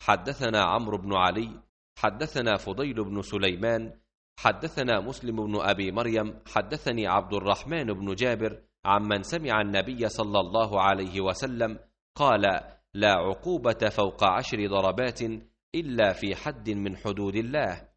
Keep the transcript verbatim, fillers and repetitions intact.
حدثنا عمرو بن علي حدثنا فضيل بن سليمان حدثنا مسلم بن أبي مريم حدثني عبد الرحمن بن جابر عمن سمع النبي صلى الله عليه وسلم قال: لا عقوبة فوق عشر ضربات إلا في حد من حدود الله.